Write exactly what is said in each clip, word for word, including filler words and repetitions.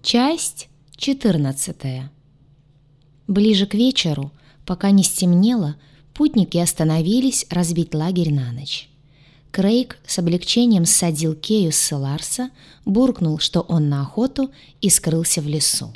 Часть четырнадцатая. Ближе к вечеру, пока не стемнело, путники остановились разбить лагерь на ночь. Крейг с облегчением ссадил Кею с Селарса, буркнул, что он на охоту, и скрылся в лесу.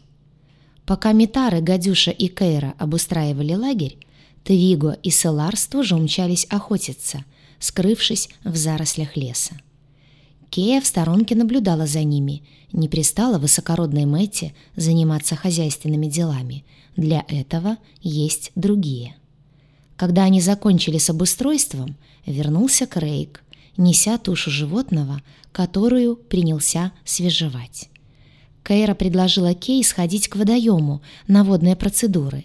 Пока Митары, Гадюша и Кейра обустраивали лагерь, Твиго и Селарс тоже умчались охотиться, скрывшись в зарослях леса. Кея в сторонке наблюдала за ними, не пристала высокородной Мэтти заниматься хозяйственными делами. Для этого есть другие. Когда они закончили с обустройством, вернулся Крейг, неся тушу животного, которую принялся свежевать. Кейра предложила Кей сходить к водоему на водные процедуры.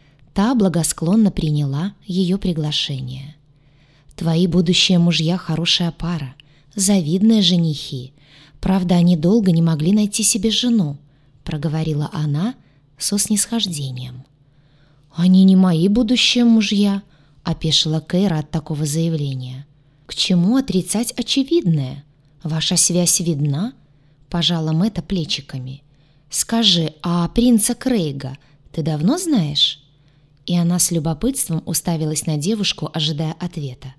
Та благосклонно приняла ее приглашение. «Твои будущие мужья — хорошая пара, завидные женихи. Правда, они долго не могли найти себе жену», — проговорила она со снисхождением. «Они не мои будущие мужья», — опешила Кейра от такого заявления. «К чему отрицать очевидное? Ваша связь видна?» — пожала Мэтта плечиками. «Скажи, а принца Крейга ты давно знаешь?» И она с любопытством уставилась на девушку, ожидая ответа.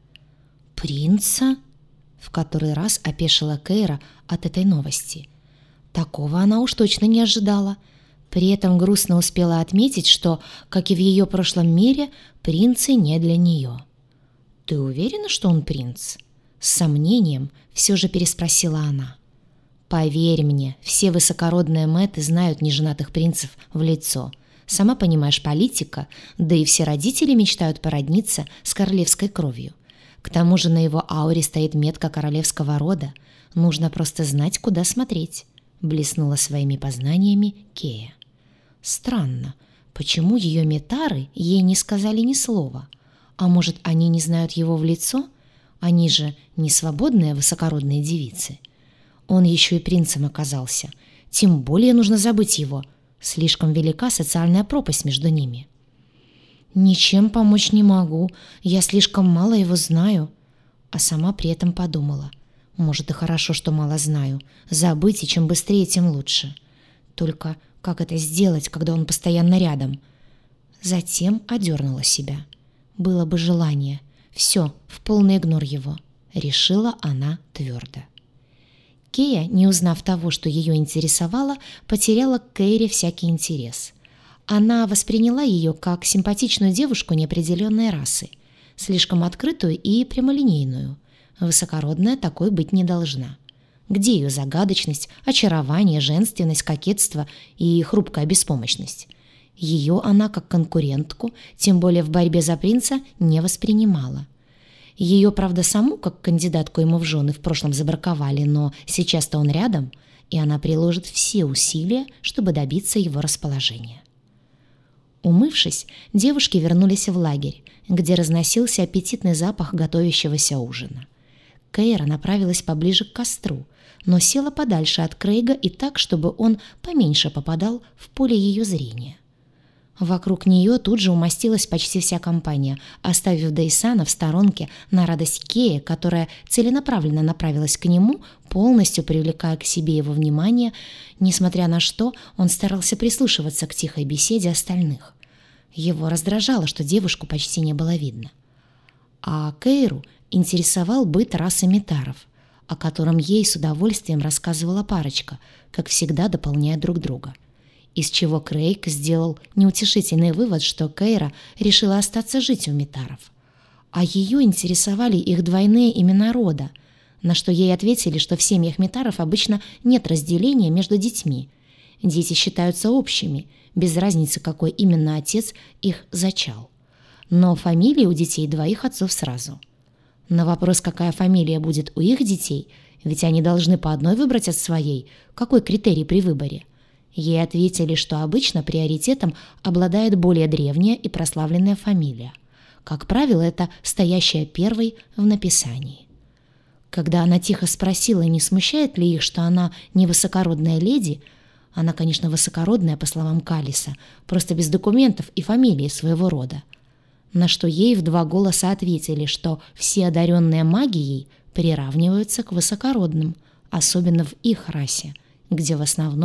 «Принца?» — в который раз опешила Кейра от этой новости. Такого она уж точно не ожидала. При этом грустно успела отметить, что, как и в ее прошлом мире, принцы не для нее. «Ты уверена, что он принц?» С сомнением все же переспросила она. «Поверь мне, все высокородные Мэтты знают неженатых принцев в лицо. Сама понимаешь, политика, да и все родители мечтают породниться с королевской кровью. К тому же на его ауре стоит метка королевского рода. Нужно просто знать, куда смотреть», — блеснула своими познаниями Кея. Странно, почему ее метары ей не сказали ни слова? А может, они не знают его в лицо? Они же не свободные высокородные девицы. Он еще и принцем оказался. Тем более нужно забыть его. Слишком велика социальная пропасть между ними. «Ничем помочь не могу, я слишком мало его знаю», а сама при этом подумала. «Может, и хорошо, что мало знаю. Забыть, и чем быстрее, тем лучше. Только как это сделать, когда он постоянно рядом?» Затем одернула себя. Было бы желание. Все, в полный игнор его. Решила она твердо. Кея, не узнав того, что ее интересовало, потеряла к Кейре всякий интерес. Она восприняла ее как симпатичную девушку неопределенной расы, слишком открытую и прямолинейную. Высокородная такой быть не должна. Где ее загадочность, очарование, женственность, кокетство и хрупкая беспомощность? Ее она как конкурентку, тем более в борьбе за принца, не воспринимала. Ее, правда, саму, как кандидатку ему в жены, в прошлом забраковали, но сейчас-то он рядом, и она приложит все усилия, чтобы добиться его расположения. Умывшись, девушки вернулись в лагерь, где разносился аппетитный запах готовящегося ужина. Кейра направилась поближе к костру, но села подальше от Крейга и так, чтобы он поменьше попадал в поле ее зрения. Вокруг нее тут же умостилась почти вся компания, оставив Дейсана в сторонке на радость Кеи, которая целенаправленно направилась к нему, полностью привлекая к себе его внимание, несмотря на что он старался прислушиваться к тихой беседе остальных. Его раздражало, что девушку почти не было видно. А Кейру интересовал быт расы Митаров, о котором ей с удовольствием рассказывала парочка, как всегда дополняя друг друга. Из чего Крейг сделал неутешительный вывод, что Кейра решила остаться жить у Митаров. А ее интересовали их двойные имена рода, на что ей ответили, что в семьях Митаров обычно нет разделения между детьми. Дети считаются общими, без разницы, какой именно отец их зачал. Но фамилии у детей двоих отцов сразу. На вопрос, какая фамилия будет у их детей, ведь они должны по одной выбрать от своей, какой критерий при выборе, ей ответили, что обычно приоритетом обладает более древняя и прославленная фамилия. Как правило, это стоящая первой в написании. Когда она тихо спросила, не смущает ли их, что она не высокородная леди, она, конечно, высокородная, по словам Калиса, просто без документов и фамилии своего рода, на что ей в два голоса ответили, что все одаренные магией приравниваются к высокородным, особенно в их расе, где в основном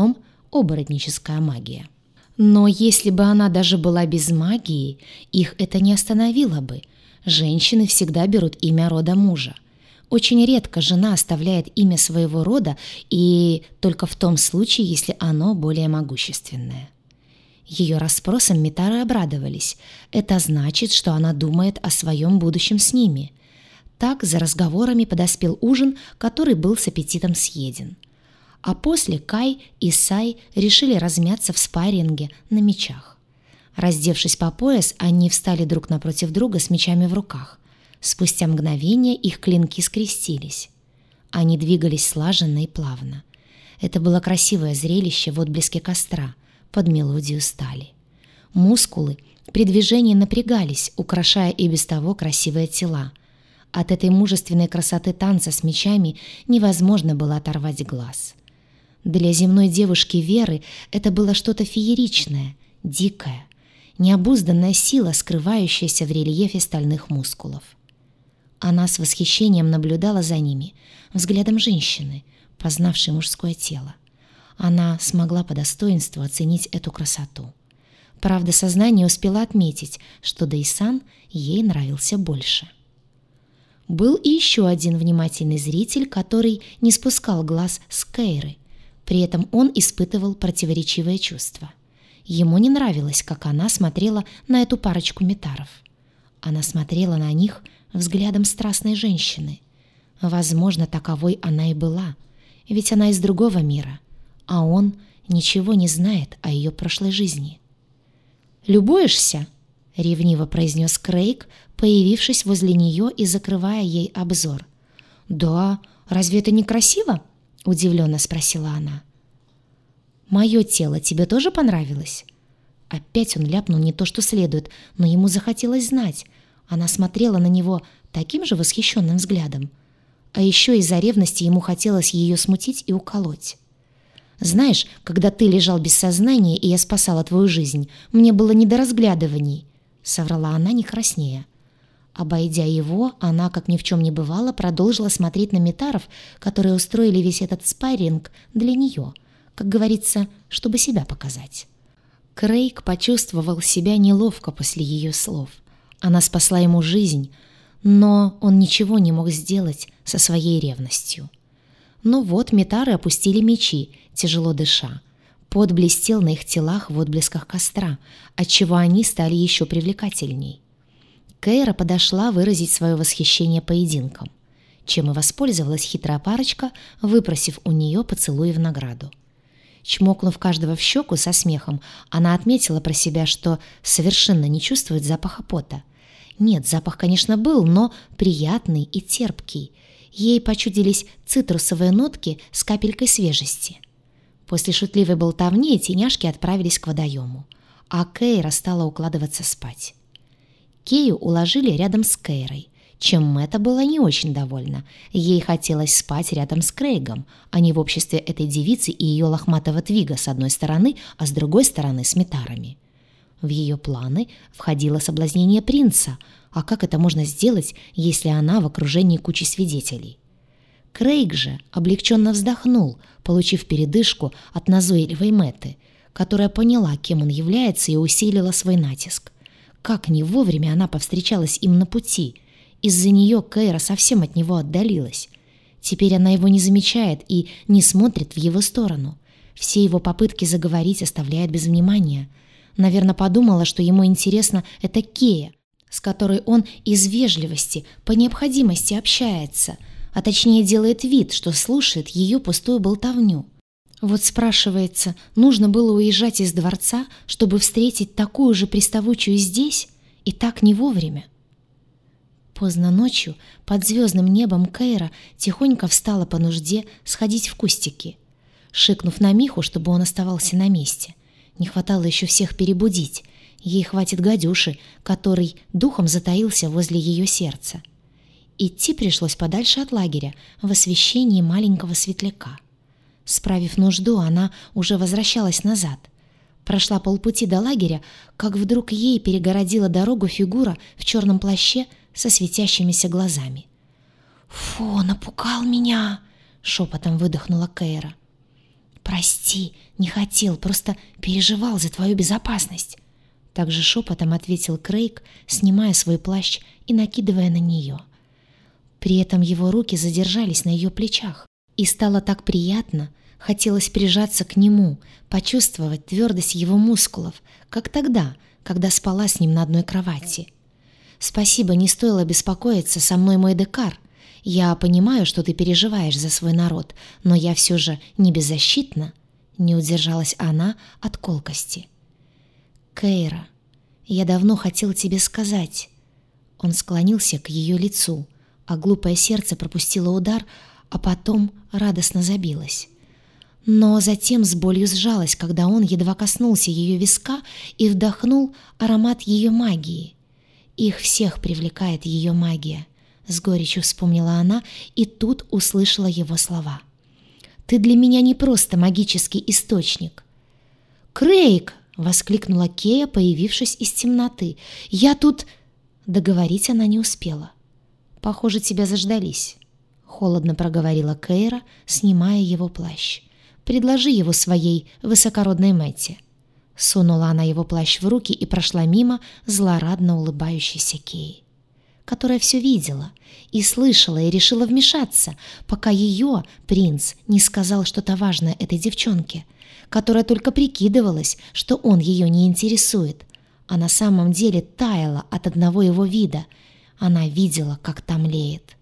оборотническая магия. Но если бы она даже была без магии, их это не остановило бы. Женщины всегда берут имя рода мужа. Очень редко жена оставляет имя своего рода, и только в том случае, если оно более могущественное. Ее расспросам Митары обрадовались. Это значит, что она думает о своем будущем с ними. Так за разговорами подоспел ужин, который был с аппетитом съеден. А после Кай и Сай решили размяться в спарринге на мечах. Раздевшись по пояс, они встали друг напротив друга с мечами в руках. Спустя мгновение их клинки скрестились. Они двигались слаженно и плавно. Это было красивое зрелище в отблеске костра, под мелодию стали. Мускулы при движении напрягались, украшая и без того красивые тела. От этой мужественной красоты танца с мечами невозможно было оторвать глаз. Для земной девушки Веры это было что-то фееричное, дикое, необузданная сила, скрывающаяся в рельефе стальных мускулов. Она с восхищением наблюдала за ними, взглядом женщины, познавшей мужское тело. Она смогла по достоинству оценить эту красоту. Правда, сознание успело отметить, что Дайсан ей нравился больше. Был и еще один внимательный зритель, который не спускал глаз с Кейры. При этом он испытывал противоречивые чувства. Ему не нравилось, как она смотрела на эту парочку митаров. Она смотрела на них взглядом страстной женщины. Возможно, таковой она и была, ведь она из другого мира, а он ничего не знает о ее прошлой жизни. «Любуешься?» — ревниво произнес Крейг, появившись возле нее и закрывая ей обзор. «Да, разве это не красиво?» — удивленно спросила она. «Мое тело тебе тоже понравилось?» Опять он ляпнул не то, что следует, но ему захотелось знать. Она смотрела на него таким же восхищенным взглядом. А еще из-за ревности ему хотелось ее смутить и уколоть. «Знаешь, когда ты лежал без сознания, и я спасала твою жизнь, мне было не до разглядываний», — соврала она, не краснея. Обойдя его, она, как ни в чем не бывало, продолжила смотреть на митаров, которые устроили весь этот спарринг для нее, как говорится, чтобы себя показать. Крейг почувствовал себя неловко после ее слов. Она спасла ему жизнь, но он ничего не мог сделать со своей ревностью. Но вот митары опустили мечи, тяжело дыша. Пот блестел на их телах в отблесках костра, отчего они стали еще привлекательней. Кейра подошла выразить свое восхищение поединком, чем и воспользовалась хитрая парочка, выпросив у нее поцелуй в награду. Чмокнув каждого в щеку со смехом, она отметила про себя, что совершенно не чувствует запаха пота. Нет, запах, конечно, был, но приятный и терпкий. Ей почудились цитрусовые нотки с капелькой свежести. После шутливой болтовни теняшки отправились к водоему, а Кейра стала укладываться спать. Кею уложили рядом с Кейрой, чем Мэтта была не очень довольна. Ей хотелось спать рядом с Крейгом, а не в обществе этой девицы и ее лохматого твига с одной стороны, а с другой стороны с митарами. В ее планы входило соблазнение принца, а как это можно сделать, если она в окружении кучи свидетелей? Крейг же облегченно вздохнул, получив передышку от назойливой Мэтты, которая поняла, кем он является, и усилила свой натиск. Как не вовремя она повстречалась им на пути. Из-за нее Кейра совсем от него отдалилась. Теперь она его не замечает и не смотрит в его сторону. Все его попытки заговорить оставляет без внимания. Наверное, подумала, что ему интересно это Кея, с которой он из вежливости по необходимости общается, а точнее делает вид, что слушает ее пустую болтовню. Вот спрашивается, нужно было уезжать из дворца, чтобы встретить такую же приставучую здесь, и так не вовремя. Поздно ночью под звездным небом Кейра тихонько встала по нужде сходить в кустики, шикнув на Миху, чтобы он оставался на месте. Не хватало еще всех перебудить, ей хватит гадюши, который духом затаился возле ее сердца. Идти пришлось подальше от лагеря, в освещении маленького светляка. Справив нужду, она уже возвращалась назад. Прошла полпути до лагеря, как вдруг ей перегородила дорогу фигура в черном плаще со светящимися глазами. «Фу, напугал меня!» — шепотом выдохнула Кейра. «Прости, не хотел, просто переживал за твою безопасность». Также шепотом ответил Крейг, снимая свой плащ и накидывая на нее. При этом его руки задержались на ее плечах, и стало так приятно, хотелось прижаться к нему, почувствовать твердость его мускулов, как тогда, когда спала с ним на одной кровати. «Спасибо, не стоило беспокоиться, со мной мой Декар. Я понимаю, что ты переживаешь за свой народ, но я все же не беззащитна», — не удержалась она от колкости. «Кейра, я давно хотел тебе сказать». Он склонился к ее лицу, а глупое сердце пропустило удар, а потом радостно забилось. Но затем с болью сжалось, когда он едва коснулся ее виска и вдохнул аромат ее магии. «Их всех привлекает ее магия», — с горечью вспомнила она и тут услышала его слова. «Ты для меня не просто магический источник». «Крейг!» — воскликнула Кея, появившись из темноты. «Я тут...» Договорить она не успела. «Похоже, тебя заждались», — холодно проговорила Кейра, снимая его плащ. «Предложи его своей высокородной Мэтти». Сунула она его плащ в руки и прошла мимо злорадно улыбающейся Кеи, которая все видела и слышала и решила вмешаться, пока ее принц не сказал что-то важное этой девчонке, которая только прикидывалась, что он ее не интересует, а на самом деле таяла от одного его вида. Она видела, как там млеет.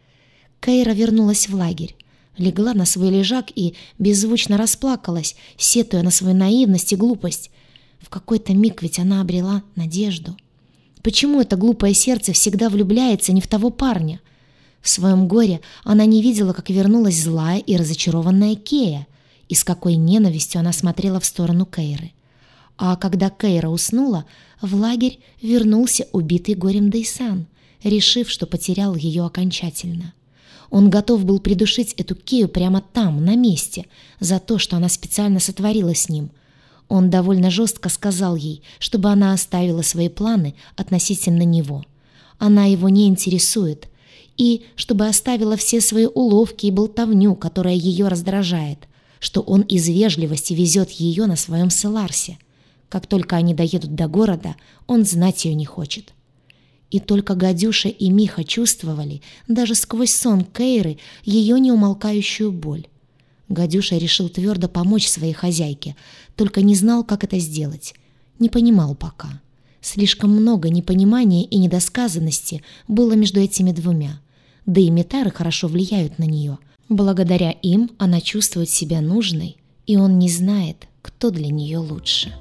Кейра вернулась в лагерь, легла на свой лежак и беззвучно расплакалась, сетуя на свою наивность и глупость. В какой-то миг ведь она обрела надежду. Почему это глупое сердце всегда влюбляется не в того парня? В своем горе она не видела, как вернулась злая и разочарованная Кея, и с какой ненавистью она смотрела в сторону Кейры. А когда Кейра уснула, в лагерь вернулся убитый горем Дейсан, решив, что потерял ее окончательно. Он готов был придушить эту Кею прямо там, на месте, за то, что она специально сотворила с ним. Он довольно жестко сказал ей, чтобы она оставила свои планы относительно него. Она его не интересует. И чтобы оставила все свои уловки и болтовню, которая ее раздражает, что он из вежливости везет ее на своем Селарсе. Как только они доедут до города, он знать ее не хочет. И только Гадюша и Миха чувствовали, даже сквозь сон Кейры, ее неумолкающую боль. Гадюша решил твердо помочь своей хозяйке, только не знал, как это сделать. Не понимал пока. Слишком много непонимания и недосказанности было между этими двумя. Да и метары хорошо влияют на нее. Благодаря им она чувствует себя нужной, и он не знает, кто для нее лучше.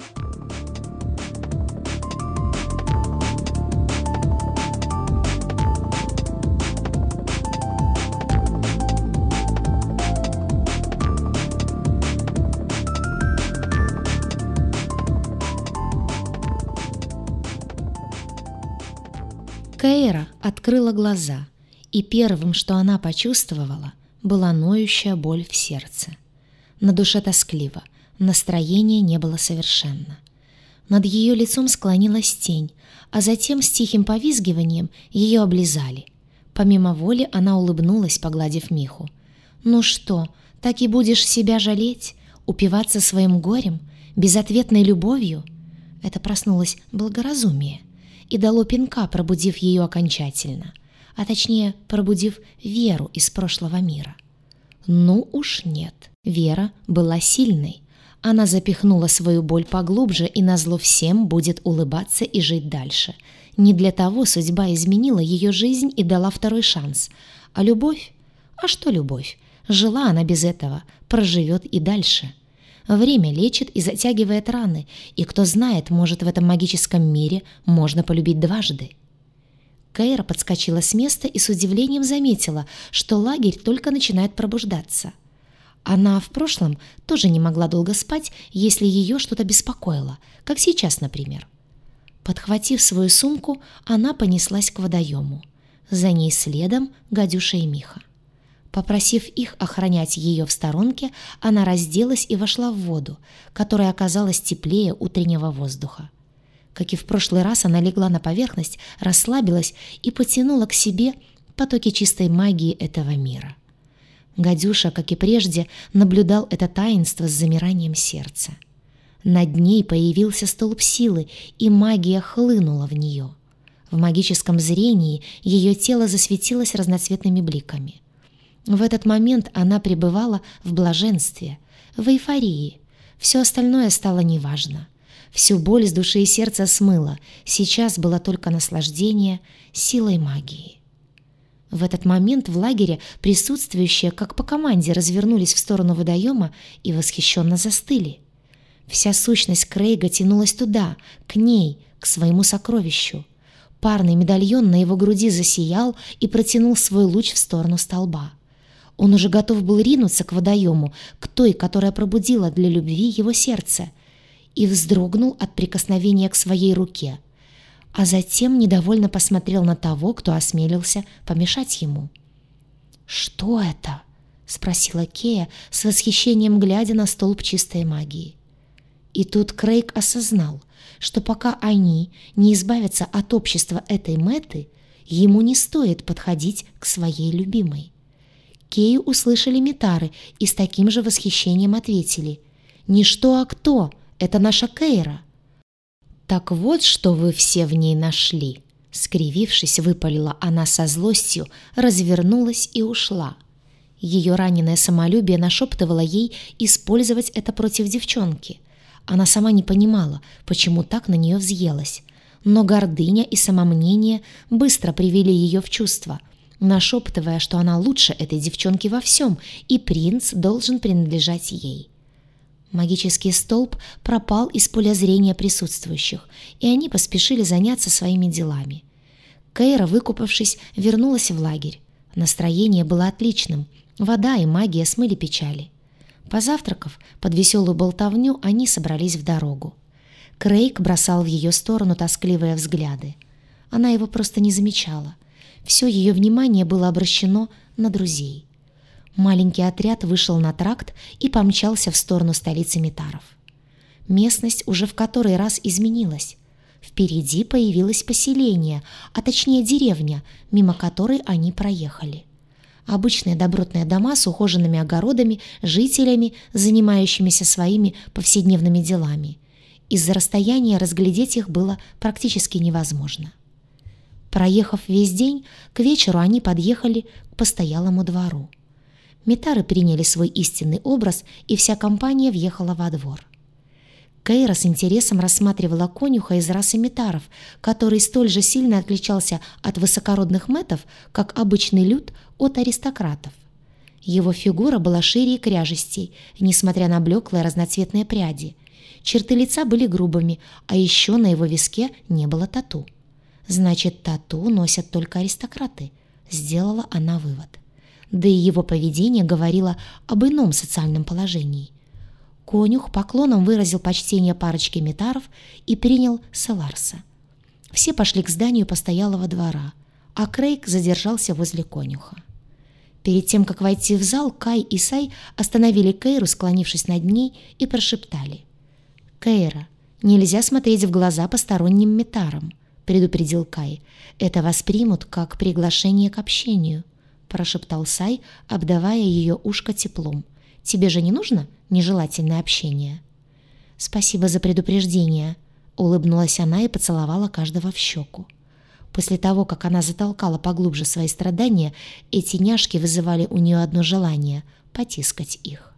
Кейра открыла глаза, и первым, что она почувствовала, была ноющая боль в сердце. На душе тоскливо, настроение не было совершенно. Над ее лицом склонилась тень, а затем с тихим повизгиванием ее облизали. Помимо воли она улыбнулась, погладив Миху. «Ну что, так и будешь себя жалеть, упиваться своим горем, безответной любовью?» Это проснулось благоразумие и дало пинка, пробудив ее окончательно, а точнее пробудив Веру из прошлого мира. Ну уж нет, Вера была сильной. Она запихнула свою боль поглубже и назло всем будет улыбаться и жить дальше. Не для того судьба изменила ее жизнь и дала второй шанс. А любовь? А что любовь? Жила она без этого, проживет и дальше. Время лечит и затягивает раны, и кто знает, может, в этом магическом мире можно полюбить дважды. Кейра подскочила с места и с удивлением заметила, что лагерь только начинает пробуждаться. Она в прошлом тоже не могла долго спать, если ее что-то беспокоило, как сейчас, например. Подхватив свою сумку, она понеслась к водоему. За ней следом Гадюша и Миха. Попросив их охранять ее в сторонке, она разделась и вошла в воду, которая оказалась теплее утреннего воздуха. Как и в прошлый раз, она легла на поверхность, расслабилась и потянула к себе потоки чистой магии этого мира. Гадюша, как и прежде, наблюдал это таинство с замиранием сердца. Над ней появился столб силы, и магия хлынула в нее. В магическом зрении ее тело засветилось разноцветными бликами. В этот момент она пребывала в блаженстве, в эйфории. Все остальное стало неважно. Всю боль с души и сердца смыло. Сейчас было только наслаждение силой магии. В этот момент в лагере присутствующие, как по команде, развернулись в сторону водоема и восхищенно застыли. Вся сущность Крейга тянулась туда, к ней, к своему сокровищу. Парный медальон на его груди засиял и протянул свой луч в сторону столба. Он уже готов был ринуться к водоему, к той, которая пробудила для любви его сердце, и вздрогнул от прикосновения к своей руке, а затем недовольно посмотрел на того, кто осмелился помешать ему. «Что это?» — спросила Кея с восхищением, глядя на столб чистой магии. И тут Крейг осознал, что пока они не избавятся от общества этой Мэты, ему не стоит подходить к своей любимой. Кею услышали метары и с таким же восхищением ответили: «Не что, а кто? Это наша Кейра». «Так вот, что вы все в ней нашли!» Скривившись, выпалила она со злостью, развернулась и ушла. Ее раненое самолюбие нашептывало ей использовать это против девчонки. Она сама не понимала, почему так на нее взъелась, но гордыня и самомнение быстро привели ее в чувство, нашептывая, что она лучше этой девчонки во всем, и принц должен принадлежать ей. Магический столб пропал из поля зрения присутствующих, и они поспешили заняться своими делами. Кейра, выкупавшись, вернулась в лагерь. Настроение было отличным, вода и магия смыли печали. Позавтракав, под веселую болтовню они собрались в дорогу. Крейг бросал в ее сторону тоскливые взгляды. Она его просто не замечала. Все ее внимание было обращено на друзей. Маленький отряд вышел на тракт и помчался в сторону столицы Митаров. Местность уже в который раз изменилась. Впереди появилось поселение, а точнее деревня, мимо которой они проехали. Обычные добротные дома с ухоженными огородами, жителями, занимающимися своими повседневными делами. Из-за расстояния разглядеть их было практически невозможно. Проехав весь день, к вечеру они подъехали к постоялому двору. Митары приняли свой истинный образ, и вся компания въехала во двор. Кейра с интересом рассматривала конюха из расы Митаров, который столь же сильно отличался от высокородных мэтов, как обычный люд от аристократов. Его фигура была шире и кряжестей, несмотря на блеклые разноцветные пряди. Черты лица были грубыми, а еще на его виске не было тату. «Значит, тату носят только аристократы», — сделала она вывод. Да и его поведение говорило об ином социальном положении. Конюх поклоном выразил почтение парочке Митаров и принял Селарса. Все пошли к зданию постоялого двора, а Крейг задержался возле конюха. Перед тем, как войти в зал, Кай и Сай остановили Кейру, склонившись над ней, и прошептали: «Кейра, нельзя смотреть в глаза посторонним Митарам», — предупредил Кай. «Это воспримут как приглашение к общению», — прошептал Сай, обдавая ее ушко теплом. «Тебе же не нужно нежелательное общение?» «Спасибо за предупреждение», — улыбнулась она и поцеловала каждого в щеку. После того, как она затолкала поглубже свои страдания, эти няшки вызывали у нее одно желание — потискать их.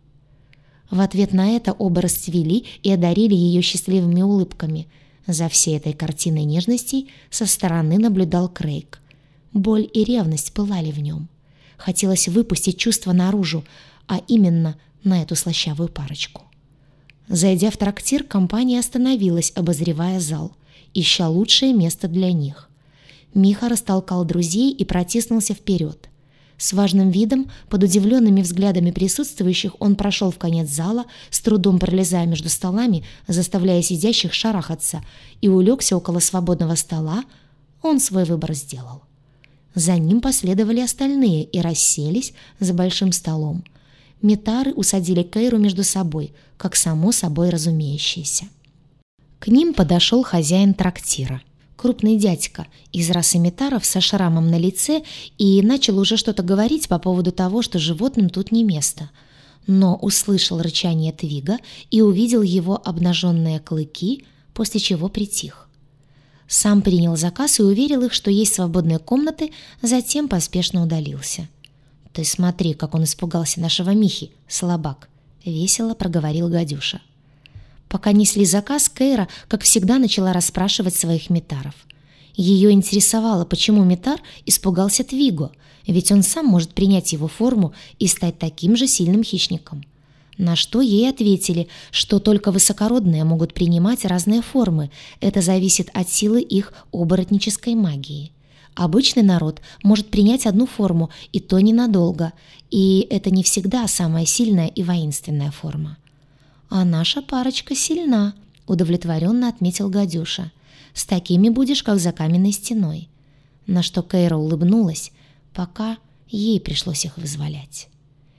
В ответ на это оба расцвели и одарили ее счастливыми улыбками. За всей этой картиной нежностей со стороны наблюдал Крейг. Боль и ревность пылали в нем. Хотелось выпустить чувства наружу, а именно на эту слащавую парочку. Зайдя в трактир, компания остановилась, обозревая зал, ища лучшее место для них. Миха растолкал друзей и протиснулся вперед. С важным видом, под удивленными взглядами присутствующих, он прошел в конец зала, с трудом пролезая между столами, заставляя сидящих шарахаться, и улегся около свободного стола. Он свой выбор сделал. За ним последовали остальные и расселись за большим столом. Митары усадили Кейру между собой, как само собой разумеющееся. К ним подошел хозяин трактира. крупный дядька из расы метаров со шрамом на лице и начал уже что-то говорить по поводу того, что животным тут не место. Но услышал рычание Твига и увидел его обнаженные клыки, после чего притих. Сам принял заказ и уверил их, что есть свободные комнаты, затем поспешно удалился. «Ты смотри, как он испугался нашего Михи, слабак», — весело проговорил гадюша. Пока несли заказ, Кейра, как всегда, начала расспрашивать своих метаров. Ее интересовало, почему метар испугался Твиго, ведь он сам может принять его форму и стать таким же сильным хищником. На что ей ответили, что только высокородные могут принимать разные формы, это зависит от силы их оборотнической магии. Обычный народ может принять одну форму, и то ненадолго, и это не всегда самая сильная и воинственная форма. «А наша парочка сильна», — удовлетворенно отметил гадюша. «С такими будешь, как за каменной стеной». На что Кейра улыбнулась, пока ей пришлось их вызволять.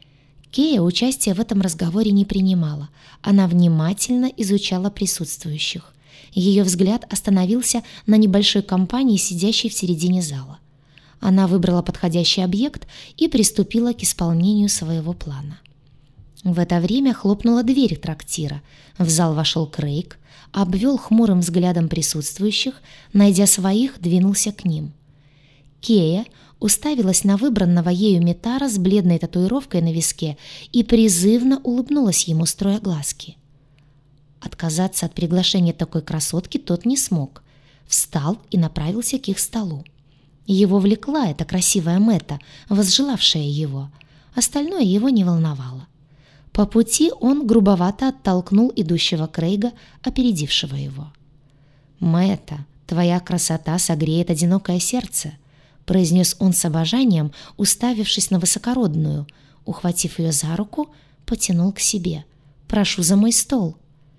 Кея участия в этом разговоре не принимала. Она внимательно изучала присутствующих. Ее взгляд остановился на небольшой компании, сидящей в середине зала. Она выбрала подходящий объект и приступила к исполнению своего плана. В это время хлопнула дверь трактира. В зал вошел Крейг, обвел хмурым взглядом присутствующих, найдя своих, двинулся к ним. Кея уставилась на выбранного ею метара с бледной татуировкой на виске и призывно улыбнулась ему, строя глазки. Отказаться от приглашения такой красотки тот не смог. Встал и направился к их столу. Его влекла эта красивая Мэтта, возжелавшая его. Остальное его не волновало. По пути он грубовато оттолкнул идущего Крейга, опередившего его. «Мэтта, твоя красота согреет одинокое сердце», — произнес он с обожанием, уставившись на высокородную. Ухватив ее за руку, потянул к себе. «Прошу за мой стол».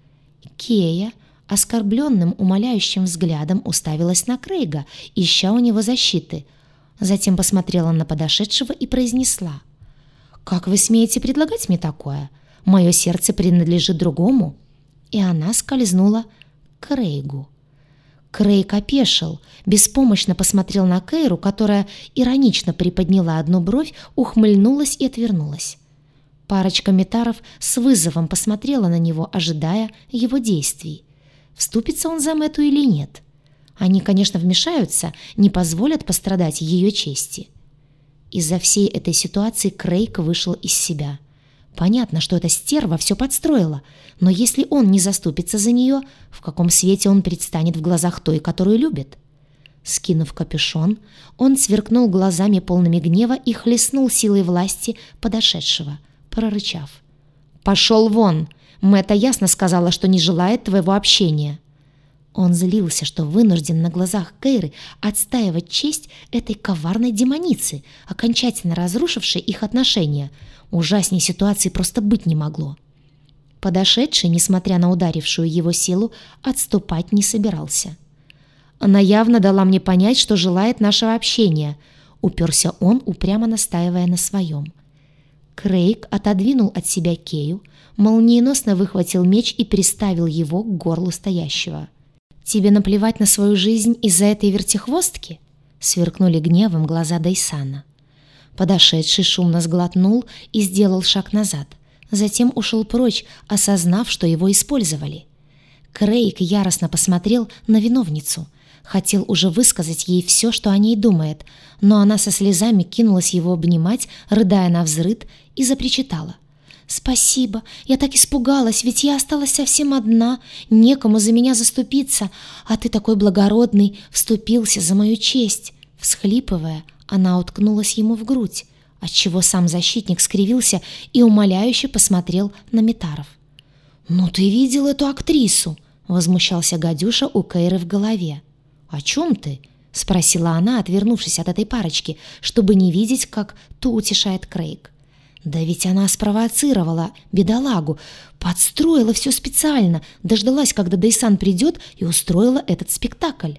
Кея оскорбленным, умоляющим взглядом уставилась на Крейга, ища у него защиты. Затем посмотрела на подошедшего и произнесла: «Как вы смеете предлагать мне такое? Мое сердце принадлежит другому». И она скользнула к Крейгу. Крейг опешил, беспомощно посмотрел на Кейру, которая иронично приподняла одну бровь, ухмыльнулась и отвернулась. Парочка метаров с вызовом посмотрела на него, ожидая его действий. Вступится он за Мэтту или нет? Они, конечно, вмешаются, не позволят пострадать ее чести. Из-за всей этой ситуации Крейг вышел из себя. Понятно, что эта стерва все подстроила, но если он не заступится за нее, в каком свете он предстанет в глазах той, которую любит? Скинув капюшон, он сверкнул глазами полными гнева и хлестнул силой власти подошедшего, прорычав: «Пошел вон! Мэтта ясно сказала, что не желает твоего общения». Он злился, что вынужден на глазах Кейры отстаивать честь этой коварной демоницы, окончательно разрушившей их отношения. Ужасней ситуации просто быть не могло. Подошедший, несмотря на ударившую его силу, отступать не собирался. «Она явно дала мне понять, что желает нашего общения», — уперся он, упрямо настаивая на своем. Крейг отодвинул от себя Кею, молниеносно выхватил меч и приставил его к горлу стоящего. «Тебе наплевать на свою жизнь из-за этой вертихвостки?» — сверкнули гневом глаза Дейсана. Подошедший шумно сглотнул и сделал шаг назад, затем ушел прочь, осознав, что его использовали. Крейг яростно посмотрел на виновницу, хотел уже высказать ей все, что о ней думает, но она со слезами кинулась его обнимать, рыдая навзрыд, и запричитала: «Спасибо, я так испугалась, ведь я осталась совсем одна, некому за меня заступиться, а ты такой благородный, вступился за мою честь». Всхлипывая, она уткнулась ему в грудь, отчего сам защитник скривился и умоляюще посмотрел на метаров. «Ну ты видел эту актрису?» — возмущался гадюша у Кейры в голове. «О чем ты?» — спросила она, отвернувшись от этой парочки, чтобы не видеть, как ту утешает Крейг. «Да ведь она спровоцировала бедолагу, подстроила все специально, дождалась, когда Дейсан придет, и устроила этот спектакль».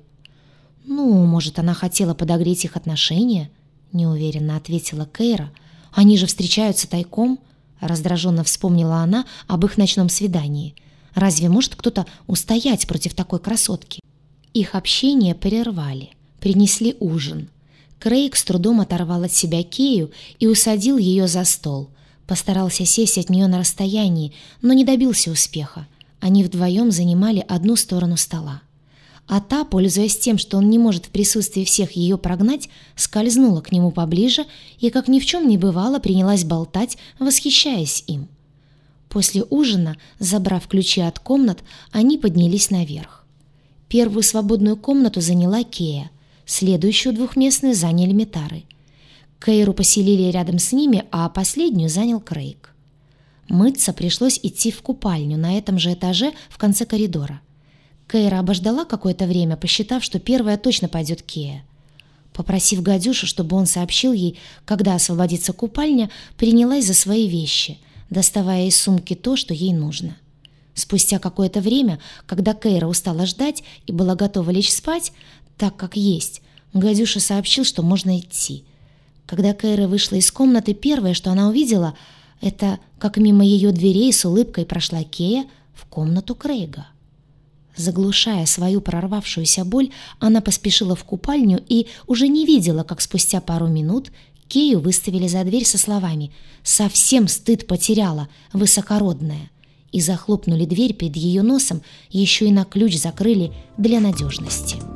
«Ну, может, она хотела подогреть их отношения?» — неуверенно ответила Кейра. «Они же встречаются тайком?» — раздраженно вспомнила она об их ночном свидании. «Разве может кто-то устоять против такой красотки?» Их общение прервали, принесли ужин. Крейг с трудом оторвал от себя Кею и усадил ее за стол. Постарался сесть от нее на расстоянии, но не добился успеха. Они вдвоем занимали одну сторону стола. А та, пользуясь тем, что он не может в присутствии всех ее прогнать, скользнула к нему поближе и, как ни в чем не бывало, принялась болтать, восхищаясь им. После ужина, забрав ключи от комнат, они поднялись наверх. Первую свободную комнату заняла Кея, следующую двухместную заняли Митары. Кейру поселили рядом с ними, а последнюю занял Крейг. Мыться пришлось идти в купальню на этом же этаже в конце коридора. Кейра обождала какое-то время, посчитав, что первая точно пойдет Кея. Попросив Гадюшу, чтобы он сообщил ей, когда освободится купальня, принялась за свои вещи, доставая из сумки то, что ей нужно. Спустя какое-то время, когда Кейра устала ждать и была готова лечь спать, так как есть, Гадюша сообщил, что можно идти. Когда Кейра вышла из комнаты, первое, что она увидела, это как мимо ее дверей с улыбкой прошла Кея в комнату Крейга. Заглушая свою прорвавшуюся боль, она поспешила в купальню и уже не видела, как спустя пару минут Кею выставили за дверь со словами «Совсем стыд потеряла, высокородная», и захлопнули дверь перед ее носом, еще и на ключ закрыли для надежности.